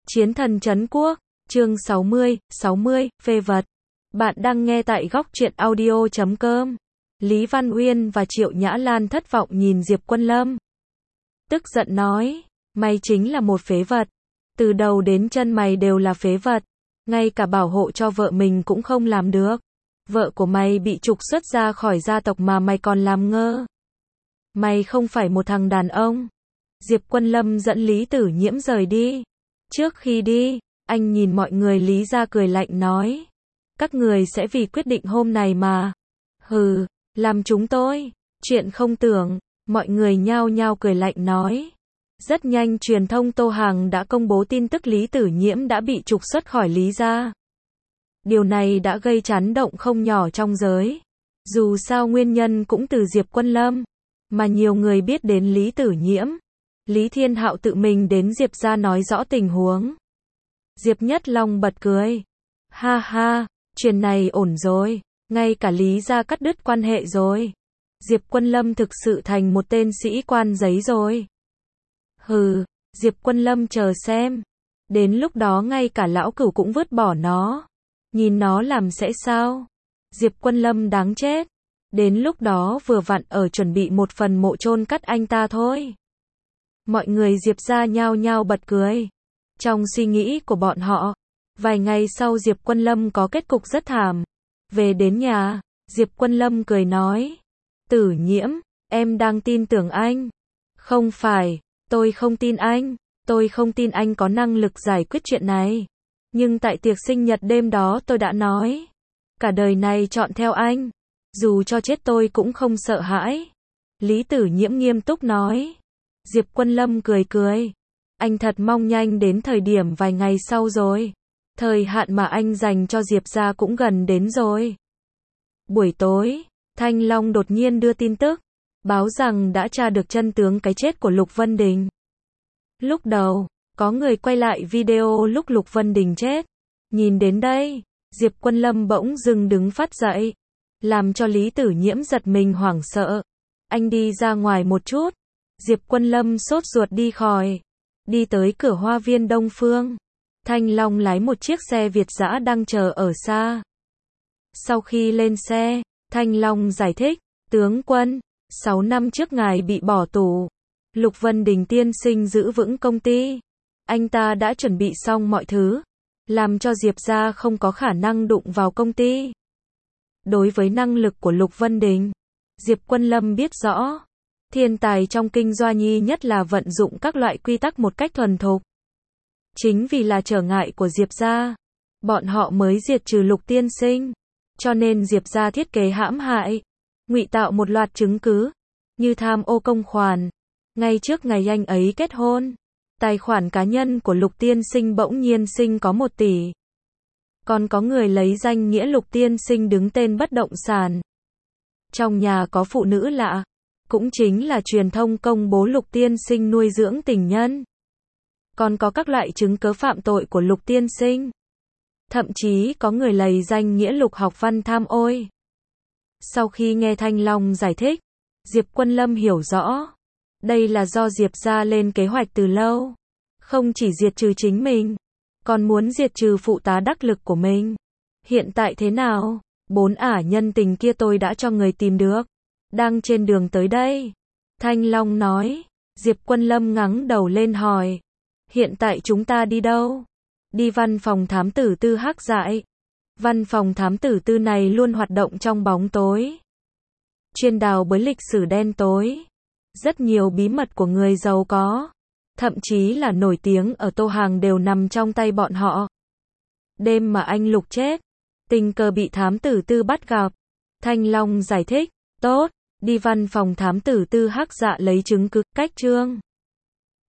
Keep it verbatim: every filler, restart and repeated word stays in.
Chiến thần trấn quốc, chương sáu mươi, sáu mươi, phê vật. Bạn đang nghe tại góc truyện audio chấm com. Lý Văn Uyên và Triệu Nhã Lan thất vọng nhìn Diệp Quân Lâm. Tức giận nói, mày chính là một phế vật. Từ đầu đến chân mày đều là phế vật. Ngay cả bảo hộ cho vợ mình cũng không làm được. Vợ của mày bị trục xuất ra khỏi gia tộc mà mày còn làm ngơ. Mày không phải một thằng đàn ông. Diệp Quân Lâm dẫn Lý Tử Nhiễm rời đi. Trước khi đi, anh nhìn mọi người Lý ra cười lạnh nói. Các người sẽ vì quyết định hôm này mà. Hừ, làm chúng tôi. Chuyện không tưởng, mọi người nhao nhao cười lạnh nói. Rất nhanh truyền thông Tô Hàng đã công bố tin tức Lý Tử Nhiễm đã bị trục xuất khỏi Lý gia. Điều này đã gây chấn động không nhỏ trong giới. Dù sao nguyên nhân cũng từ Diệp Quân Lâm, mà nhiều người biết đến Lý Tử Nhiễm. Lý Thiên Hạo tự mình đến Diệp gia nói rõ tình huống. Diệp Nhất Long bật cười. Ha ha, chuyện này ổn rồi, ngay cả Lý gia cắt đứt quan hệ rồi. Diệp Quân Lâm thực sự thành một tên sĩ quan giấy rồi. Hừ, Diệp Quân Lâm chờ xem. Đến lúc đó ngay cả lão cửu cũng vứt bỏ nó. Nhìn nó làm sẽ sao? Diệp Quân Lâm đáng chết. Đến lúc đó vừa vặn ở chuẩn bị một phần mộ chôn cắt anh ta thôi. Mọi người Diệp gia nhao nhao bật cười. Trong suy nghĩ của bọn họ, vài ngày sau Diệp Quân Lâm có kết cục rất thảm. Về đến nhà, Diệp Quân Lâm cười nói. Tử Nhiễm, em đang tin tưởng anh. Không phải, tôi không tin anh. Tôi không tin anh có năng lực giải quyết chuyện này. Nhưng tại tiệc sinh nhật đêm đó tôi đã nói. Cả đời này chọn theo anh. Dù cho chết tôi cũng không sợ hãi. Lý Tử Nhiễm nghiêm túc nói. Diệp Quân Lâm cười cười. Anh thật mong nhanh đến thời điểm vài ngày sau rồi. Thời hạn mà anh dành cho Diệp gia cũng gần đến rồi. Buổi tối, Thanh Long đột nhiên đưa tin tức. Báo rằng đã tra được chân tướng cái chết của Lục Vân Đình. Lúc đầu, có người quay lại video lúc Lục Vân Đình chết. Nhìn đến đây, Diệp Quân Lâm bỗng dưng đứng phát dậy. Làm cho Lý Tử Nhiễm giật mình hoảng sợ. Anh đi ra ngoài một chút. Diệp Quân Lâm sốt ruột đi khỏi. Đi tới cửa hoa viên Đông Phương. Thanh Long lái một chiếc xe Việt dã đang chờ ở xa. Sau khi lên xe, Thanh Long giải thích. Tướng quân, sáu năm trước ngài bị bỏ tù. Lục Vân Đình tiên sinh giữ vững công ty. Anh ta đã chuẩn bị xong mọi thứ. Làm cho Diệp gia không có khả năng đụng vào công ty. Đối với năng lực của Lục Vân Đình, Diệp Quân Lâm biết rõ. Thiên tài trong kinh doanh nhi nhất là vận dụng các loại quy tắc một cách thuần thục. Chính vì là trở ngại của Diệp gia, bọn họ mới diệt trừ Lục tiên sinh. Cho nên Diệp gia thiết kế hãm hại, ngụy tạo một loạt chứng cứ, như tham ô công khoản. Ngay trước ngày anh ấy kết hôn, tài khoản cá nhân của Lục tiên sinh bỗng nhiên sinh có một tỷ. Còn có người lấy danh nghĩa Lục tiên sinh đứng tên bất động sản. Trong nhà có phụ nữ lạ, cũng chính là truyền thông công bố Lục tiên sinh nuôi dưỡng tình nhân. Còn có các loại chứng cứ phạm tội của Lục tiên sinh. Thậm chí có người lấy danh nghĩa Lục Học Văn tham ôi. Sau khi nghe Thanh Long giải thích, Diệp Quân Lâm hiểu rõ. Đây là do Diệp gia lên kế hoạch từ lâu. Không chỉ diệt trừ chính mình, còn muốn diệt trừ phụ tá đắc lực của mình. Hiện tại thế nào? Bốn ả nhân tình kia tôi đã cho người tìm được. Đang trên đường tới đây. Thanh Long nói. Diệp Quân Lâm ngẩng đầu lên hỏi. Hiện tại chúng ta đi đâu? Đi văn phòng thám tử Tư Hắc Dại. Văn phòng thám tử Tư này luôn hoạt động trong bóng tối. Chuyên đào bới lịch sử đen tối. Rất nhiều bí mật của người giàu có, thậm chí là nổi tiếng ở Tô Hàng đều nằm trong tay bọn họ. Đêm mà anh Lục chết, tình cờ bị thám tử Tư bắt gặp. Thanh Long giải thích. Tốt, đi văn phòng thám tử Tư Hắc Dạ lấy chứng cứ. Cách trương